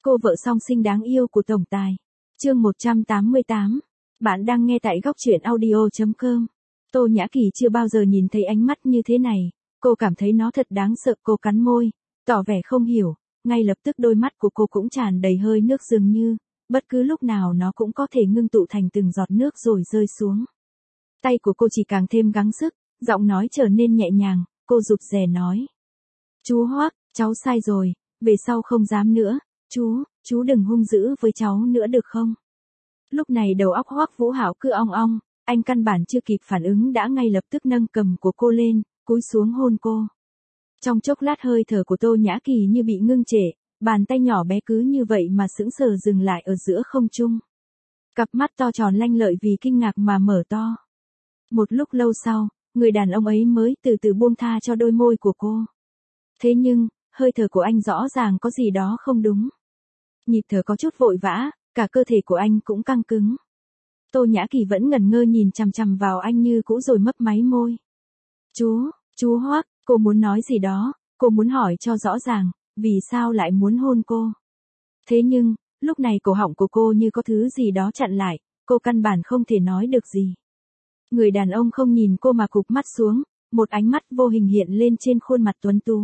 Cô vợ song sinh đáng yêu của tổng tài. Chương 188. Bạn đang nghe tại góc truyện audio.com. Tô Nhã Kỳ chưa bao giờ nhìn thấy ánh mắt như thế này, cô cảm thấy nó thật đáng sợ, cô cắn môi, tỏ vẻ không hiểu, ngay lập tức đôi mắt của cô cũng tràn đầy hơi nước dường như, bất cứ lúc nào nó cũng có thể ngưng tụ thành từng giọt nước rồi rơi xuống. Tay của cô chỉ càng thêm gắng sức, giọng nói trở nên nhẹ nhàng, cô rụt rè nói. Chú Hoác, cháu sai rồi, về sau không dám nữa, chú đừng hung dữ với cháu nữa được không? Lúc này đầu óc Hoác Vũ Hạo cứ ong ong, anh căn bản chưa kịp phản ứng đã ngay lập tức nâng cầm của cô lên, cúi xuống hôn cô. Trong chốc lát hơi thở của Tô Nhã Kỳ như bị ngưng trệ, bàn tay nhỏ bé cứ như vậy mà sững sờ dừng lại ở giữa không trung. Cặp mắt to tròn lanh lợi vì kinh ngạc mà mở to. Một lúc lâu sau, người đàn ông ấy mới từ từ buông tha cho đôi môi của cô. Thế nhưng, hơi thở của anh rõ ràng có gì đó không đúng. Nhịp thở có chút vội vã, cả cơ thể của anh cũng căng cứng. Tô Nhã Kỳ vẫn ngẩn ngơ nhìn chằm chằm vào anh như cũ rồi mấp máy môi. Chú Hoác, cô muốn nói gì đó, cô muốn hỏi cho rõ ràng, vì sao lại muốn hôn cô. Thế nhưng, lúc này cổ họng của cô như có thứ gì đó chặn lại, cô căn bản không thể nói được gì. Người đàn ông không nhìn cô mà cụp mắt xuống, một ánh mắt vô hình hiện lên trên khuôn mặt tuấn tú.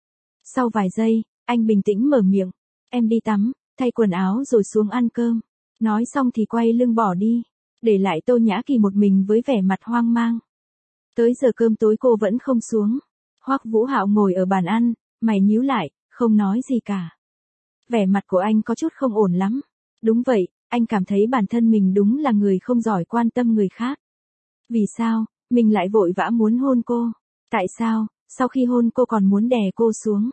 Sau vài giây, anh bình tĩnh mở miệng, em đi tắm, thay quần áo rồi xuống ăn cơm. Nói xong thì quay lưng bỏ đi, để lại Tô Nhã Kỳ một mình với vẻ mặt hoang mang. Tới giờ cơm tối cô vẫn không xuống. Hoắc Vũ Hạo ngồi ở bàn ăn, mày nhíu lại, không nói gì cả. Vẻ mặt của anh có chút không ổn lắm. Đúng vậy, anh cảm thấy bản thân mình đúng là người không giỏi quan tâm người khác. Vì sao, mình lại vội vã muốn hôn cô? Tại sao, sau khi hôn cô còn muốn đè cô xuống?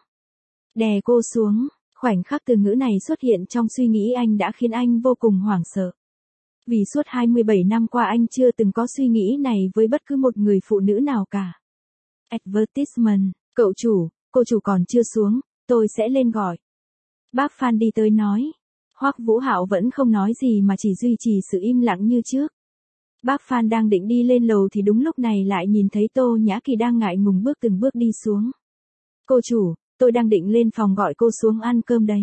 Đè cô xuống, khoảnh khắc từ ngữ này xuất hiện trong suy nghĩ anh đã khiến anh vô cùng hoảng sợ. Vì suốt 27 năm qua anh chưa từng có suy nghĩ này với bất cứ một người phụ nữ nào cả. Advertisement, cậu chủ, cô chủ còn chưa xuống, tôi sẽ lên gọi. Bác Phan đi tới nói. Hoắc Vũ Hạo vẫn không nói gì mà chỉ duy trì sự im lặng như trước. Bác Phan đang định đi lên lầu thì đúng lúc này lại nhìn thấy Tô Nhã Kỳ đang ngại ngùng bước từng bước đi xuống. Cô chủ, tôi đang định lên phòng gọi cô xuống ăn cơm đấy.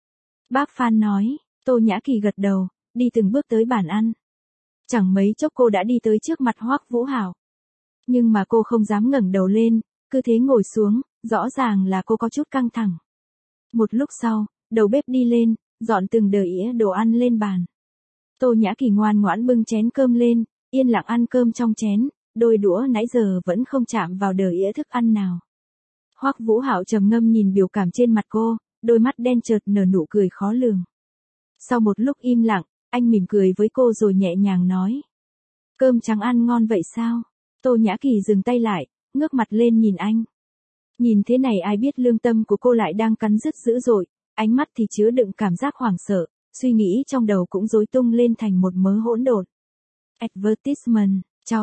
Bác Phan nói. Tô Nhã Kỳ gật đầu, đi từng bước tới bàn ăn. Chẳng mấy chốc cô đã đi tới trước mặt Hoắc Vũ Hạo. Nhưng mà cô không dám ngẩng đầu lên, cứ thế ngồi xuống, rõ ràng là cô có chút căng thẳng. Một lúc sau, đầu bếp đi lên, dọn từng đĩa đồ ăn lên bàn. Tô Nhã Kỳ ngoan ngoãn bưng chén cơm lên, yên lặng ăn cơm trong chén, đôi đũa nãy giờ vẫn không chạm vào đĩa thức ăn nào. Hoắc Vũ Hạo trầm ngâm nhìn biểu cảm trên mặt cô, đôi mắt đen chợt nở nụ cười khó lường. Sau một lúc im lặng, anh mỉm cười với cô rồi nhẹ nhàng nói. Cơm trắng ăn ngon vậy sao? Tô Nhã Kỳ dừng tay lại, ngước mặt lên nhìn anh. Nhìn thế này ai biết lương tâm của cô lại đang cắn rứt dữ dội, ánh mắt thì chứa đựng cảm giác hoảng sợ, suy nghĩ trong đầu cũng rối tung lên thành một mớ hỗn độn. Advertisement,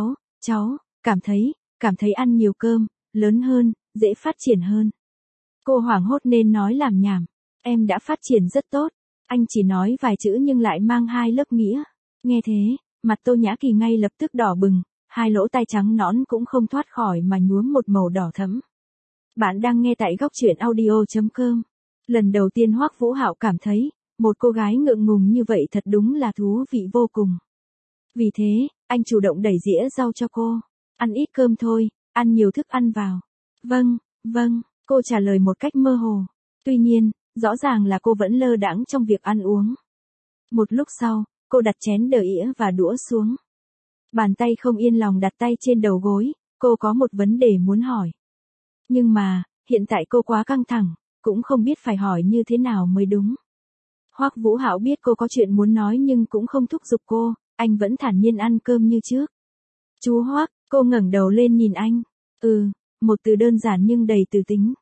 cháu, cảm thấy ăn nhiều cơm, lớn hơn, dễ phát triển hơn. Cô hoảng hốt nên nói làm nhảm, em đã phát triển rất tốt. Anh chỉ nói vài chữ nhưng lại mang hai lớp nghĩa. Nghe thế, mặt Tô Nhã Kỳ ngay lập tức đỏ bừng, hai lỗ tai trắng nõn cũng không thoát khỏi mà nhuốm một màu đỏ thẫm. Bạn đang nghe tại góc truyện audio.com. Lần đầu tiên Hoắc Vũ Hạo cảm thấy, một cô gái ngượng ngùng như vậy thật đúng là thú vị vô cùng. Vì thế, anh chủ động đẩy dĩa rau cho cô. Ăn ít cơm thôi, ăn nhiều thức ăn vào. Vâng, cô trả lời một cách mơ hồ. Tuy nhiên, rõ ràng là cô vẫn lơ đãng trong việc ăn uống. Một lúc sau, cô đặt chén đĩa và đũa xuống. Bàn tay không yên lòng đặt tay trên đầu gối, cô có một vấn đề muốn hỏi. Nhưng mà, hiện tại cô quá căng thẳng, cũng không biết phải hỏi như thế nào mới đúng. Hoắc Vũ Hạo biết cô có chuyện muốn nói nhưng cũng không thúc giục cô, anh vẫn thản nhiên ăn cơm như trước. Chú Hoắc, cô ngẩng đầu lên nhìn anh. Một từ đơn giản nhưng đầy từ tính.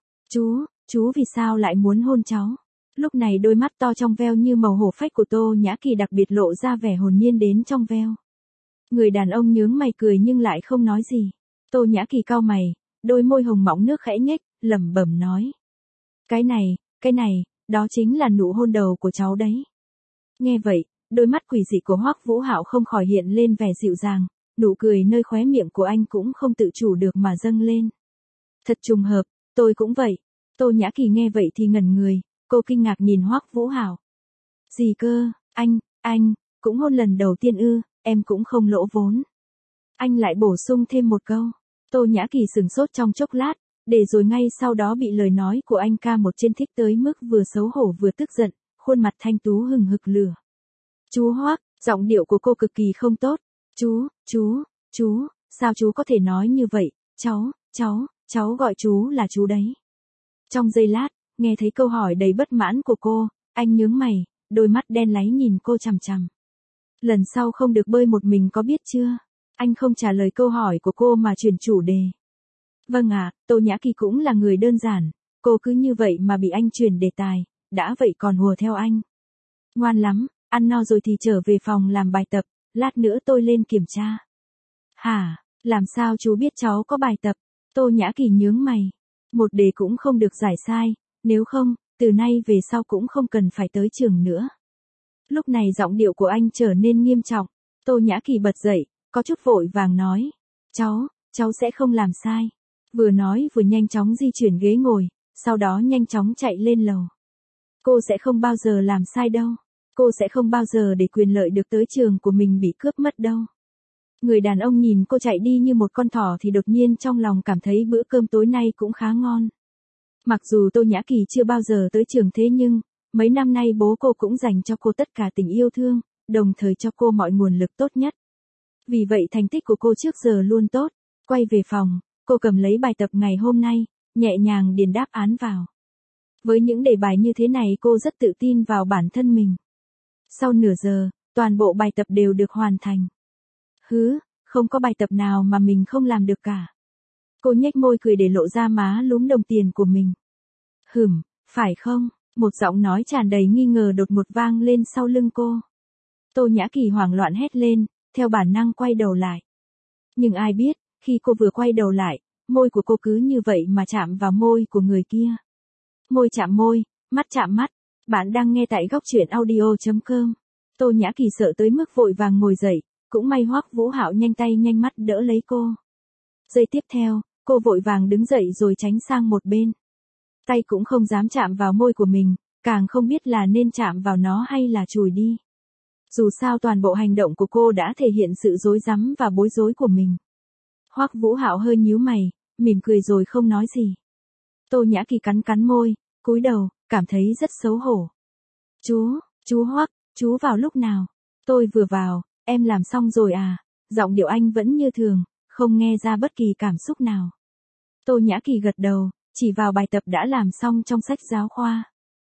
Chú vì sao lại muốn hôn cháu? Lúc này đôi mắt to trong veo như màu hổ phách của Tô Nhã Kỳ đặc biệt lộ ra vẻ hồn nhiên đến trong veo. Người đàn ông nhướng mày cười nhưng lại không nói gì. Tô Nhã Kỳ cau mày, đôi môi hồng mọng nước khẽ nhếch, lẩm bẩm nói. Cái này, đó chính là nụ hôn đầu của cháu đấy. Nghe vậy, đôi mắt quỷ dị của Hoắc Vũ Hạo không khỏi hiện lên vẻ dịu dàng, nụ cười nơi khóe miệng của anh cũng không tự chủ được mà dâng lên. Thật trùng hợp, tôi cũng vậy. Tô Nhã Kỳ nghe vậy thì ngẩn người, cô kinh ngạc nhìn Hoắc Vũ Hạo. Gì cơ, anh, cũng hôn lần đầu tiên ư, em cũng không lỗ vốn. Anh lại bổ sung thêm một câu. Tô Nhã Kỳ sửng sốt trong chốc lát, để rồi ngay sau đó bị lời nói của anh ca một trên thích tới mức vừa xấu hổ vừa tức giận, khuôn mặt thanh tú hừng hực lửa. Chú Hoác, giọng điệu của cô cực kỳ không tốt. Chú, sao chú có thể nói như vậy, cháu gọi chú là chú đấy. Trong giây lát, nghe thấy câu hỏi đầy bất mãn của cô, anh nhướng mày, đôi mắt đen láy nhìn cô chằm chằm. Lần sau không được bơi một mình có biết chưa? Anh không trả lời câu hỏi của cô mà chuyển chủ đề. Vâng ạ, Tô Nhã Kỳ cũng là người đơn giản, cô cứ như vậy mà bị anh chuyển đề tài, đã vậy còn hùa theo anh. Ngoan lắm, ăn no rồi thì trở về phòng làm bài tập, lát nữa tôi lên kiểm tra. Hả, làm sao chú biết cháu có bài tập? Tô Nhã Kỳ nhướng mày. Một đề cũng không được giải sai, nếu không, từ nay về sau cũng không cần phải tới trường nữa. Lúc này giọng điệu của anh trở nên nghiêm trọng, Tô Nhã Kỳ bật dậy, có chút vội vàng nói. Cháu sẽ không làm sai. Vừa nói vừa nhanh chóng di chuyển ghế ngồi, sau đó nhanh chóng chạy lên lầu. Cô sẽ không bao giờ làm sai đâu. Cô sẽ không bao giờ để quyền lợi được tới trường của mình bị cướp mất đâu. Người đàn ông nhìn cô chạy đi như một con thỏ thì đột nhiên trong lòng cảm thấy bữa cơm tối nay cũng khá ngon. Mặc dù Tô Nhã Kỳ chưa bao giờ tới trường thế nhưng, mấy năm nay bố cô cũng dành cho cô tất cả tình yêu thương, đồng thời cho cô mọi nguồn lực tốt nhất. Vì vậy thành tích của cô trước giờ luôn tốt. Quay về phòng, cô cầm lấy bài tập ngày hôm nay, nhẹ nhàng điền đáp án vào. Với những đề bài như thế này cô rất tự tin vào bản thân mình. Sau nửa giờ, toàn bộ bài tập đều được hoàn thành. Không có bài tập nào mà mình không làm được cả. Cô nhếch môi cười để lộ ra má lúm đồng tiền của mình. Phải không? Một giọng nói tràn đầy nghi ngờ đột ngột vang lên sau lưng cô. Tô Nhã Kỳ hoảng loạn hét lên, theo bản năng quay đầu lại. Nhưng ai biết, khi cô vừa quay đầu lại, môi của cô cứ như vậy mà chạm vào môi của người kia. Môi chạm môi, mắt chạm mắt. Bạn đang nghe tại góc truyện audio.com. Tô Nhã Kỳ sợ tới mức vội vàng ngồi dậy, cũng may Hoắc Vũ Hạo nhanh tay nhanh mắt đỡ lấy cô. Giây tiếp theo, cô vội vàng đứng dậy rồi tránh sang một bên. Tay cũng không dám chạm vào môi của mình, càng không biết là nên chạm vào nó hay là chùi đi. Dù sao toàn bộ hành động của cô đã thể hiện sự rối rắm và bối rối của mình. Hoắc Vũ Hạo hơi nhíu mày, mỉm cười rồi không nói gì. Tô Nhã Kỳ cắn môi, cúi đầu, cảm thấy rất xấu hổ. Chú Hoắc, chú vào lúc nào? Tôi vừa vào, em làm xong rồi à? Giọng điệu anh vẫn như thường, không nghe ra bất kỳ cảm xúc nào. Tô Nhã Kỳ gật đầu, chỉ vào bài tập đã làm xong trong sách giáo khoa.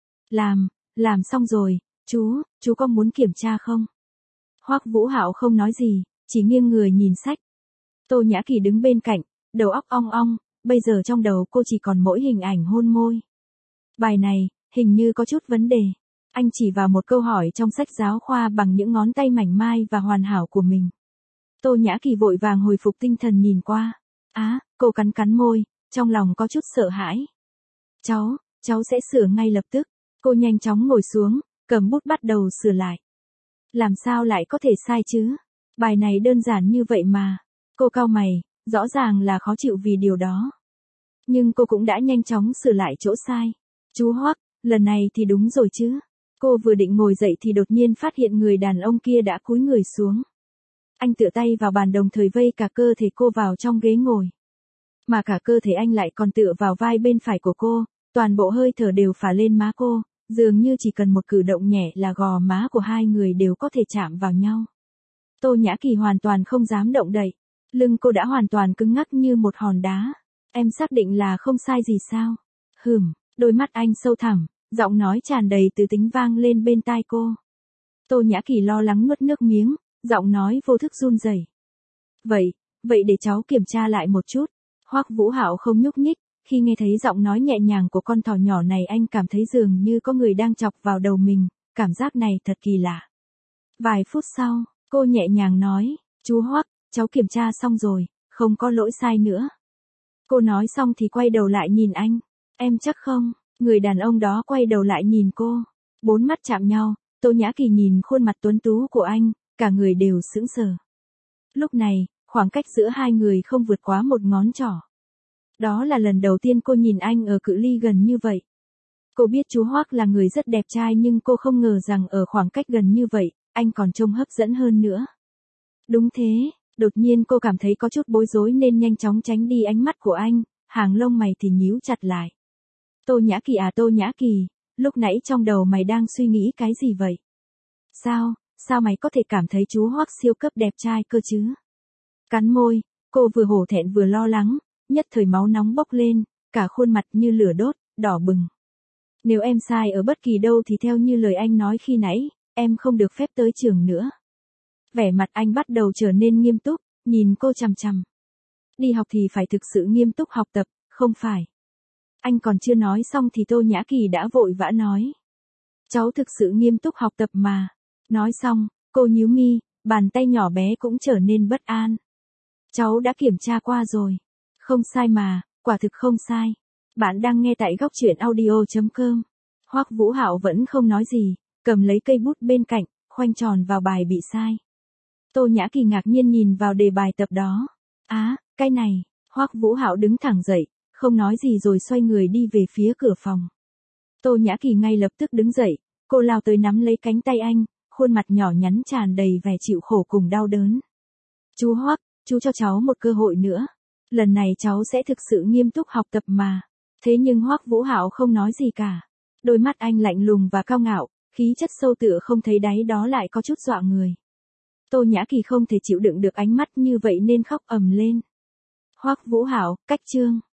Làm xong rồi, chú có muốn kiểm tra không? Hoắc Vũ Hạo không nói gì, chỉ nghiêng người nhìn sách. Tô Nhã Kỳ đứng bên cạnh, đầu óc ong ong, bây giờ trong đầu cô chỉ còn mỗi hình ảnh hôn môi. Bài này, hình như có chút vấn đề. Anh chỉ vào một câu hỏi trong sách giáo khoa bằng những ngón tay mảnh mai và hoàn hảo của mình. Tô Nhã Kỳ vội vàng hồi phục tinh thần nhìn qua. Cô cắn môi, trong lòng có chút sợ hãi. Cháu sẽ sửa ngay lập tức. Cô nhanh chóng ngồi xuống, cầm bút bắt đầu sửa lại. Làm sao lại có thể sai chứ? Bài này đơn giản như vậy mà. Cô cau mày, rõ ràng là khó chịu vì điều đó. Nhưng cô cũng đã nhanh chóng sửa lại chỗ sai. Chú Hoắc, lần này thì đúng rồi chứ. Cô vừa định ngồi dậy thì đột nhiên phát hiện người đàn ông kia đã cúi người xuống. Anh tựa tay vào bàn đồng thời vây cả cơ thể cô vào trong ghế ngồi. Mà cả cơ thể anh lại còn tựa vào vai bên phải của cô, toàn bộ hơi thở đều phả lên má cô, dường như chỉ cần một cử động nhẹ là gò má của hai người đều có thể chạm vào nhau. Tô Nhã Kỳ hoàn toàn không dám động đậy, lưng cô đã hoàn toàn cứng ngắc như một hòn đá. Em xác định là không sai gì sao? Đôi mắt anh sâu thẳm, giọng nói tràn đầy từ tính vang lên bên tai cô. Tô Nhã Kỳ lo lắng nuốt nước miếng, giọng nói vô thức run rẩy. Vậy để cháu kiểm tra lại một chút. Hoắc Vũ Hạo không nhúc nhích, khi nghe thấy giọng nói nhẹ nhàng của con thỏ nhỏ này anh cảm thấy dường như có người đang chọc vào đầu mình, cảm giác này thật kỳ lạ. Vài phút sau, cô nhẹ nhàng nói, chú Hoắc, cháu kiểm tra xong rồi, không có lỗi sai nữa. Cô nói xong thì quay đầu lại nhìn anh, em chắc không? Người đàn ông đó quay đầu lại nhìn cô, bốn mắt chạm nhau, Tô Nhã Kỳ nhìn khuôn mặt tuấn tú của anh, cả người đều sững sờ. Lúc này, khoảng cách giữa hai người không vượt quá một ngón trỏ. Đó là lần đầu tiên cô nhìn anh ở cự ly gần như vậy. Cô biết chú Hoắc là người rất đẹp trai nhưng cô không ngờ rằng ở khoảng cách gần như vậy, anh còn trông hấp dẫn hơn nữa. Đúng thế, đột nhiên cô cảm thấy có chút bối rối nên nhanh chóng tránh đi ánh mắt của anh, hàng lông mày thì nhíu chặt lại. Tô Nhã Kỳ à Tô Nhã Kỳ, lúc nãy trong đầu mày đang suy nghĩ cái gì vậy? Sao mày có thể cảm thấy chú Hoắc siêu cấp đẹp trai cơ chứ? Cắn môi, cô vừa hổ thẹn vừa lo lắng, nhất thời máu nóng bốc lên, cả khuôn mặt như lửa đốt, đỏ bừng. Nếu em sai ở bất kỳ đâu thì theo như lời anh nói khi nãy, em không được phép tới trường nữa. Vẻ mặt anh bắt đầu trở nên nghiêm túc, nhìn cô chằm chằm. Đi học thì phải thực sự nghiêm túc học tập, không phải. Anh còn chưa nói xong thì Tô Nhã Kỳ đã vội vã nói. Cháu thực sự nghiêm túc học tập mà. Nói xong, cô nhíu mi, bàn tay nhỏ bé cũng trở nên bất an. Cháu đã kiểm tra qua rồi. Không sai mà, quả thực không sai. Bạn đang nghe tại góc truyện audio.com. Hoắc Vũ Hạo vẫn không nói gì, cầm lấy cây bút bên cạnh, khoanh tròn vào bài bị sai. Tô Nhã Kỳ ngạc nhiên nhìn vào đề bài tập đó. Cái này, Hoắc Vũ Hạo đứng thẳng dậy, không nói gì rồi xoay người đi về phía cửa phòng. Tô Nhã Kỳ ngay lập tức đứng dậy, cô lao tới nắm lấy cánh tay anh, khuôn mặt nhỏ nhắn tràn đầy vẻ chịu khổ cùng đau đớn. Chú Hoắc, chú cho cháu một cơ hội nữa. Lần này cháu sẽ thực sự nghiêm túc học tập mà. Thế nhưng Hoắc Vũ Hạo không nói gì cả. Đôi mắt anh lạnh lùng và cao ngạo, khí chất sâu tựa không thấy đáy đó lại có chút dọa người. Tô Nhã Kỳ không thể chịu đựng được ánh mắt như vậy nên khóc ầm lên. Hoắc Vũ Hạo, cách chương.